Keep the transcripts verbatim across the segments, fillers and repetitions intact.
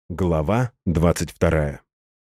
Глава двадцать вторая.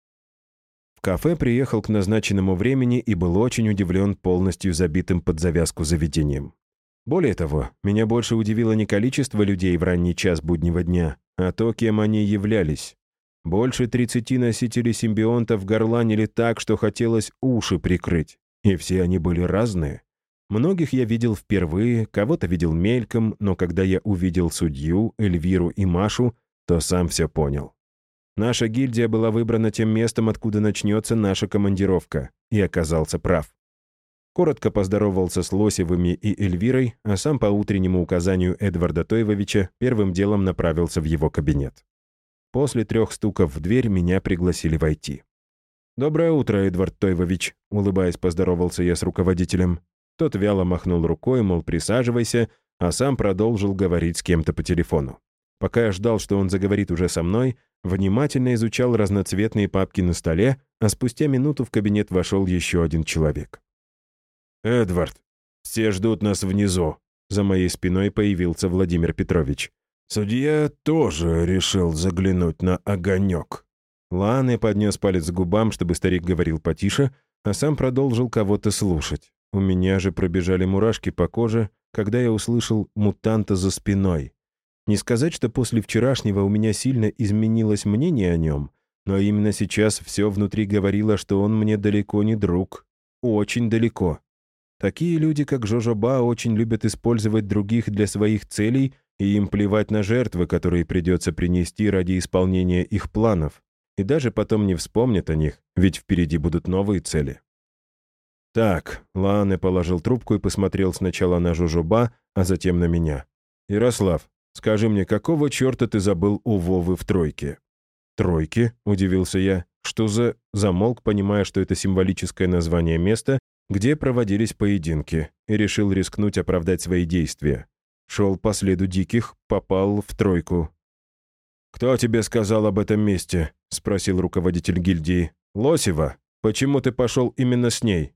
В кафе приехал к назначенному времени и был очень удивлен полностью забитым под завязку заведением. Более того, меня больше удивило не количество людей в ранний час буднего дня, а то, кем они являлись. Больше тридцати носителей симбионтов горланили так, что хотелось уши прикрыть. И все они были разные. Многих я видел впервые, кого-то видел мельком, но когда я увидел судью, Эльвиру и Машу, то сам все понял. Наша гильдия была выбрана тем местом, откуда начнется наша командировка, и оказался прав. Коротко поздоровался с Лосевыми и Эльвирой, а сам по утреннему указанию Эдварда Тойвовича первым делом направился в его кабинет. После трех стуков в дверь меня пригласили войти. «Доброе утро, Эдвард Тойвович», — улыбаясь, поздоровался я с руководителем. Тот вяло махнул рукой, мол, присаживайся, а сам продолжил говорить с кем-то по телефону. Пока я ждал, что он заговорит уже со мной, внимательно изучал разноцветные папки на столе, а спустя минуту в кабинет вошел еще один человек. «Эдвард, все ждут нас внизу», — за моей спиной появился Владимир Петрович. «Судья тоже решил заглянуть на огонек». Лаане поднес палец к губам, чтобы старик говорил потише, а сам продолжил кого-то слушать. У меня же пробежали мурашки по коже, когда я услышал мутанта за спиной. Не сказать, что после вчерашнего у меня сильно изменилось мнение о нем, но именно сейчас все внутри говорило, что он мне далеко не друг. Очень далеко. Такие люди, как Жожоба, очень любят использовать других для своих целей, и им плевать на жертвы, которые придется принести ради исполнения их планов. И даже потом не вспомнят о них, ведь впереди будут новые цели. «Так», — Лаане положил трубку и посмотрел сначала на Жожоба, а затем на меня. «Ярослав, скажи мне, какого черта ты забыл у Вовы в тройке?» «Тройке?» — удивился я. «Что за...» — замолк, понимая, что это символическое название места, где проводились поединки, и решил рискнуть оправдать свои действия. Шел по следу диких, попал в тройку. «Кто тебе сказал об этом месте?» — спросил руководитель гильдии. «Лосева? Почему ты пошел именно с ней?»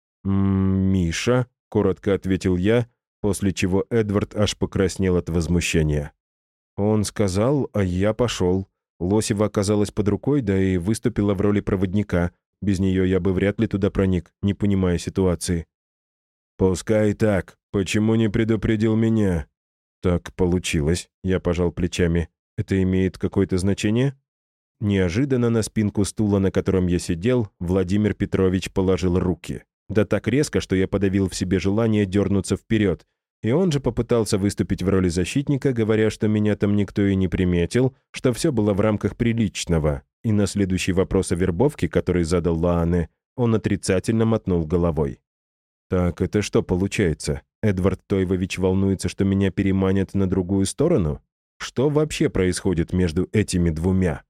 «М-м, Миша», — коротко ответил я, после чего Эдвард аж покраснел от возмущения. Он сказал, а я пошел. Лосева оказалась под рукой, да и выступила в роли проводника. Без нее я бы вряд ли туда проник, не понимая ситуации. «Пускай так. Почему не предупредил меня?» «Так получилось», — я пожал плечами. «Это имеет какое-то значение?» Неожиданно на спинку стула, на котором я сидел, Владимир Петрович положил руки. Да так резко, что я подавил в себе желание дернуться вперед. И он же попытался выступить в роли защитника, говоря, что меня там никто и не приметил, что все было в рамках приличного. И на следующий вопрос о вербовке, который задал Лаане, он отрицательно мотнул головой. «Так это что получается? Эдвард Тойвович волнуется, что меня переманят на другую сторону? Что вообще происходит между этими двумя?»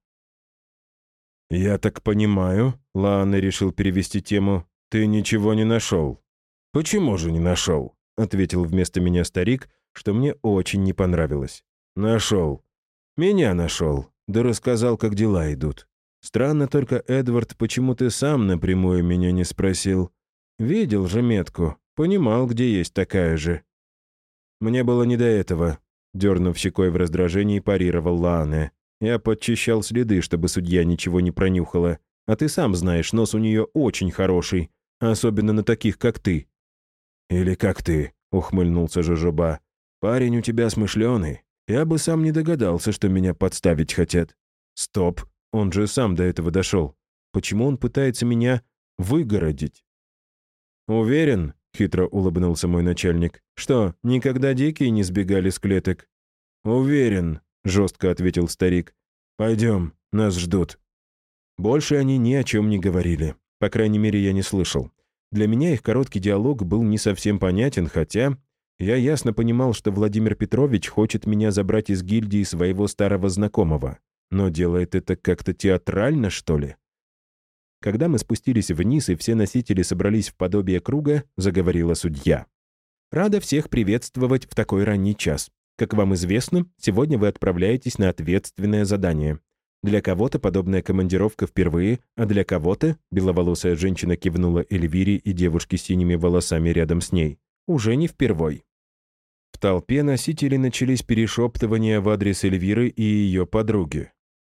«Я так понимаю», — Лаане решил перевести тему, — «ты ничего не нашел». «Почему же не нашел?» — ответил вместо меня старик, что мне очень не понравилось. «Нашел. Меня нашел. Да рассказал, как дела идут. Странно только, Эдвард, почему ты сам напрямую меня не спросил? Видел же метку, понимал, где есть такая же». «Мне было не до этого», — дернув щекой в раздражении, парировал Лаане. «Я подчищал следы, чтобы судья ничего не пронюхала. А ты сам знаешь, нос у нее очень хороший, особенно на таких, как ты». «Или как ты», — ухмыльнулся Жожоба. «Парень у тебя смышленый. Я бы сам не догадался, что меня подставить хотят». «Стоп, он же сам до этого дошел. Почему он пытается меня выгородить?» «Уверен?» — хитро улыбнулся мой начальник. «Что, никогда дикие не сбегали с клеток?» «Уверен», — жестко ответил старик. «Пойдем, нас ждут». Больше они ни о чем не говорили. По крайней мере, я не слышал. Для меня их короткий диалог был не совсем понятен, хотя я ясно понимал, что Владимир Петрович хочет меня забрать из гильдии своего старого знакомого. Но делает это как-то театрально, что ли? Когда мы спустились вниз и все носители собрались в подобие круга, заговорила судья. «Рада всех приветствовать в такой ранний час. Как вам известно, сегодня вы отправляетесь на ответственное задание. Для кого-то подобная командировка впервые, а для кого-то, беловолосая женщина кивнула Эльвире и девушке с синими волосами рядом с ней, уже не впервой». В толпе носителей начались перешептывания в адрес Эльвиры и ее подруги.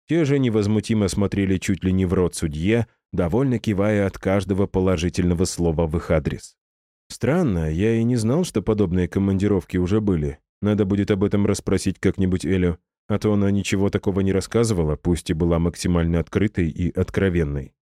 Те же невозмутимо смотрели чуть ли не в рот судье, довольно кивая от каждого положительного слова в их адрес. Странно, я и не знал, что подобные командировки уже были. Надо будет об этом расспросить как-нибудь Элю, а то она ничего такого не рассказывала, пусть и была максимально открытой и откровенной.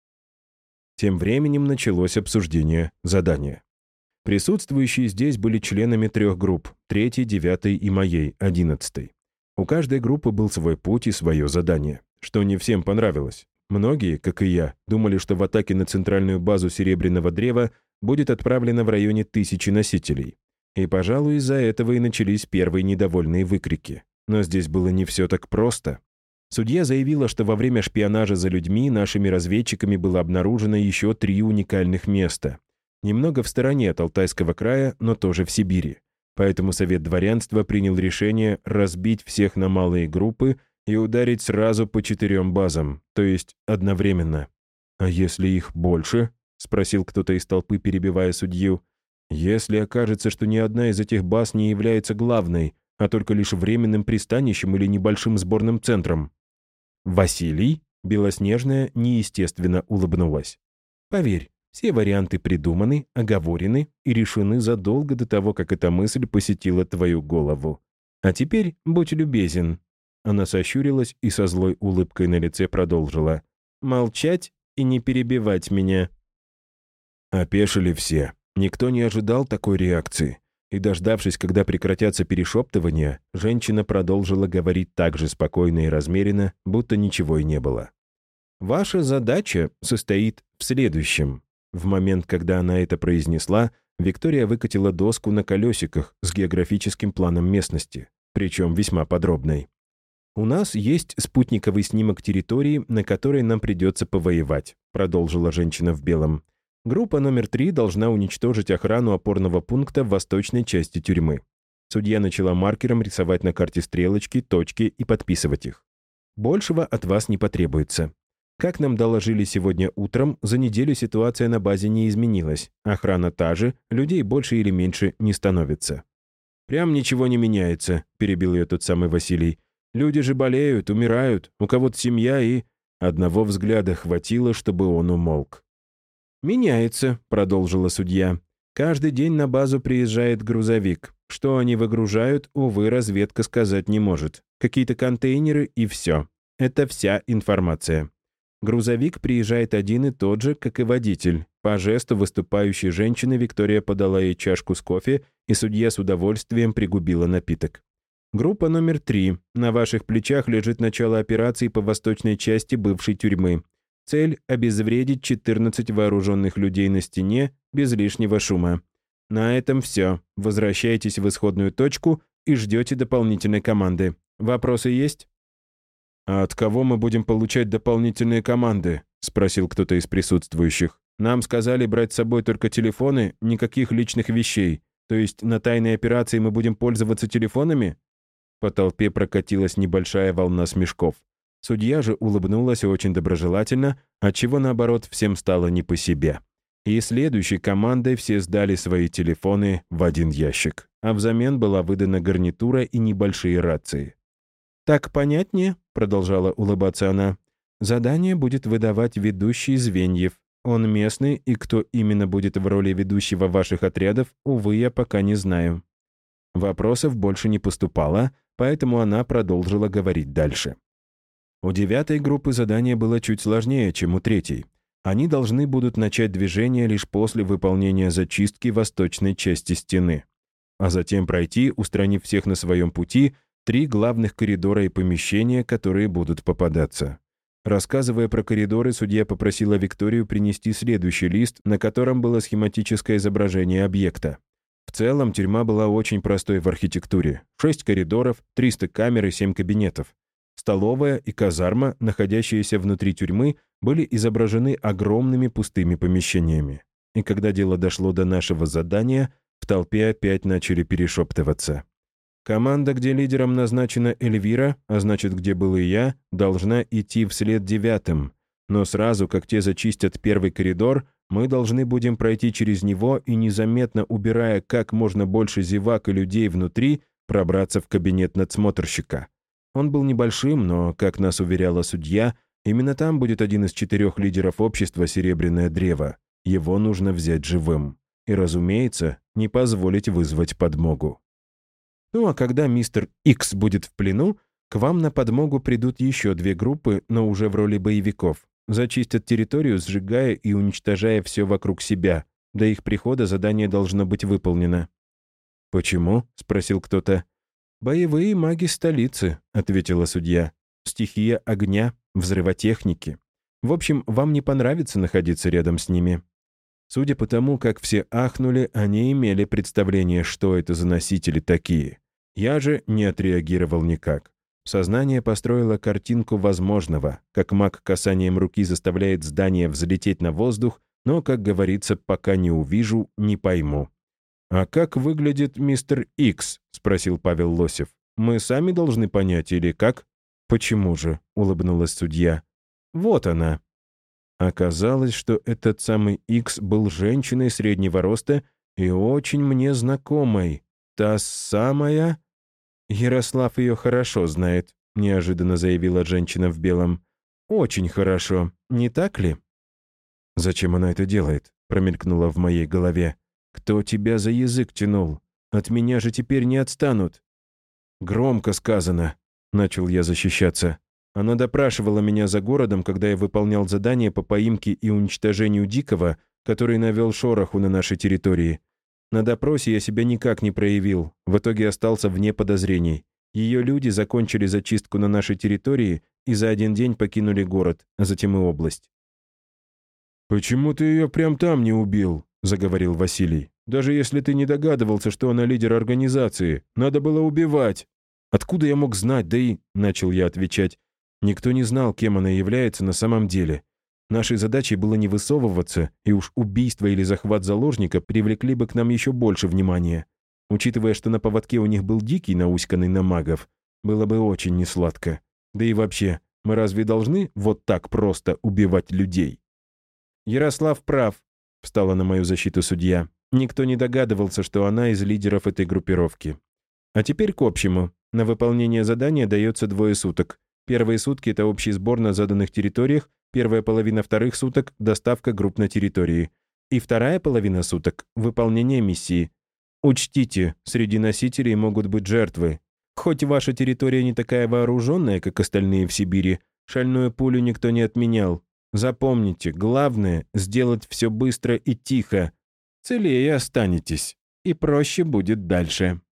Тем временем началось обсуждение задания. Присутствующие здесь были членами трех групп, третьей, девятой и моей, одиннадцатой. У каждой группы был свой путь и свое задание, что не всем понравилось. Многие, как и я, думали, что в атаке на центральную базу Серебряного Древа будет отправлено в районе тысячи носителей. И, пожалуй, из-за этого и начались первые недовольные выкрики. Но здесь было не все так просто. Судья заявила, что во время шпионажа за людьми нашими разведчиками было обнаружено еще три уникальных места. Немного в стороне от Алтайского края, но тоже в Сибири. Поэтому Совет дворянства принял решение разбить всех на малые группы и ударить сразу по четырем базам, то есть одновременно. «А если их больше?» — спросил кто-то из толпы, перебивая судью. «Если окажется, что ни одна из этих баз не является главной, а только лишь временным пристанищем или небольшим сборным центром?» Василий, Белоснежная, неестественно улыбнулась. «Поверь, все варианты придуманы, оговорены и решены задолго до того, как эта мысль посетила твою голову. А теперь будь любезен». Она сощурилась и со злой улыбкой на лице продолжила. «Молчать и не перебивать меня». Опешили все. Никто не ожидал такой реакции. И, дождавшись, когда прекратятся перешептывания, женщина продолжила говорить так же спокойно и размеренно, будто ничего и не было. «Ваша задача состоит в следующем». В момент, когда она это произнесла, Виктория выкатила доску на колесиках с географическим планом местности, причем весьма подробной. «У нас есть спутниковый снимок территории, на которой нам придется повоевать», продолжила женщина в белом. «Группа номер три должна уничтожить охрану опорного пункта в восточной части тюрьмы». Судья начала маркером рисовать на карте стрелочки, точки и подписывать их. «Большего от вас не потребуется. Как нам доложили сегодня утром, за неделю ситуация на базе не изменилась. Охрана та же, людей больше или меньше не становится». «Прям ничего не меняется», — перебил ее тот самый Василий. «Люди же болеют, умирают, у кого-то семья и...» Одного взгляда хватило, чтобы он умолк. «Меняется», — продолжила судья. «Каждый день на базу приезжает грузовик. Что они выгружают, увы, разведка сказать не может. Какие-то контейнеры и все. Это вся информация. Грузовик приезжает один и тот же, как и водитель. По жесту выступающей женщины Виктория подала ей чашку с кофе, и судья с удовольствием пригубила напиток. Группа номер три. На ваших плечах лежит начало операции по восточной части бывшей тюрьмы. Цель — обезвредить четырнадцать вооруженных людей на стене без лишнего шума. На этом все. Возвращайтесь в исходную точку и ждете дополнительной команды. Вопросы есть?» «А от кого мы будем получать дополнительные команды?» — спросил кто-то из присутствующих. «Нам сказали брать с собой только телефоны, никаких личных вещей. То есть на тайной операции мы будем пользоваться телефонами?» По толпе прокатилась небольшая волна смешков. Судья же улыбнулась очень доброжелательно, отчего, наоборот, всем стало не по себе. И следующей командой все сдали свои телефоны в один ящик, а взамен была выдана гарнитура и небольшие рации. «Так понятнее?» — продолжала улыбаться она. «Задание будет выдавать ведущий Звеньев. Он местный, и кто именно будет в роли ведущего ваших отрядов, увы, я пока не знаю». Вопросов больше не поступало, поэтому она продолжила говорить дальше. У девятой группы задание было чуть сложнее, чем у третьей. Они должны будут начать движение лишь после выполнения зачистки восточной части стены, а затем пройти, устранив всех на своем пути, три главных коридора и помещения, которые будут попадаться. Рассказывая про коридоры, судья попросила Викторию принести следующий лист, на котором было схематическое изображение объекта. В целом, тюрьма была очень простой в архитектуре. Шесть коридоров, триста камер и семь кабинетов. Столовая и казарма, находящиеся внутри тюрьмы, были изображены огромными пустыми помещениями. И когда дело дошло до нашего задания, в толпе опять начали перешептываться. Команда, где лидером назначена Эльвира, а значит, где был и я, должна идти вслед девятым. Но сразу, как те зачистят первый коридор, мы должны будем пройти через него и, незаметно убирая как можно больше зевак и людей внутри, пробраться в кабинет надсмотрщика. Он был небольшим, но, как нас уверяла судья, именно там будет один из четырех лидеров общества «Серебряное древо». Его нужно взять живым. И, разумеется, не позволить вызвать подмогу. Ну а когда мистер Икс будет в плену, к вам на подмогу придут еще две группы, но уже в роли боевиков. Зачистят территорию, сжигая и уничтожая все вокруг себя. До их прихода задание должно быть выполнено. «Почему?» — спросил кто-то. «Боевые маги столицы», — ответила судья. «Стихия огня, взрывотехники. В общем, вам не понравится находиться рядом с ними». Судя по тому, как все ахнули, они имели представление, что это за носители такие. Я же не отреагировал никак. Сознание построило картинку возможного, как маг касанием руки заставляет здание взлететь на воздух, но, как говорится, пока не увижу, не пойму. «А как выглядит мистер Икс?» — спросил Павел Лосев. «Мы сами должны понять или как?» «Почему же?» — улыбнулась судья. «Вот она». Оказалось, что этот самый Икс был женщиной среднего роста и очень мне знакомой. Та самая... «Ярослав ее хорошо знает», — неожиданно заявила женщина в белом. «Очень хорошо, не так ли?» «Зачем она это делает?» — промелькнуло в моей голове. «Кто тебя за язык тянул? От меня же теперь не отстанут». «Громко сказано», — начал я защищаться. Она допрашивала меня за городом, когда я выполнял задание по поимке и уничтожению Дикого, который навел шороху на нашей территории. На допросе я себя никак не проявил, в итоге остался вне подозрений. Ее люди закончили зачистку на нашей территории и за один день покинули город, а затем и область. «Почему ты ее прям там не убил?» — заговорил Василий. «Даже если ты не догадывался, что она лидер организации, надо было убивать». «Откуда я мог знать, да и...» — начал я отвечать. Никто не знал, кем она является на самом деле. Нашей задачей было не высовываться, и уж убийство или захват заложника привлекли бы к нам еще больше внимания. Учитывая, что на поводке у них был Дикий, науськанный на магов, было бы очень несладко. Да и вообще, мы разве должны вот так просто убивать людей? «Ярослав прав», — встала на мою защиту судья. «Никто не догадывался, что она из лидеров этой группировки. А теперь к общему. На выполнение задания дается двое суток. Первые сутки — это общий сбор на заданных территориях, первая половина вторых суток — доставка групп на территории. И вторая половина суток — выполнение миссии. Учтите, среди носителей могут быть жертвы. Хоть ваша территория не такая вооруженная, как остальные в Сибири, шальную пулю никто не отменял. Запомните, главное — сделать все быстро и тихо. Целее останетесь, и проще будет дальше».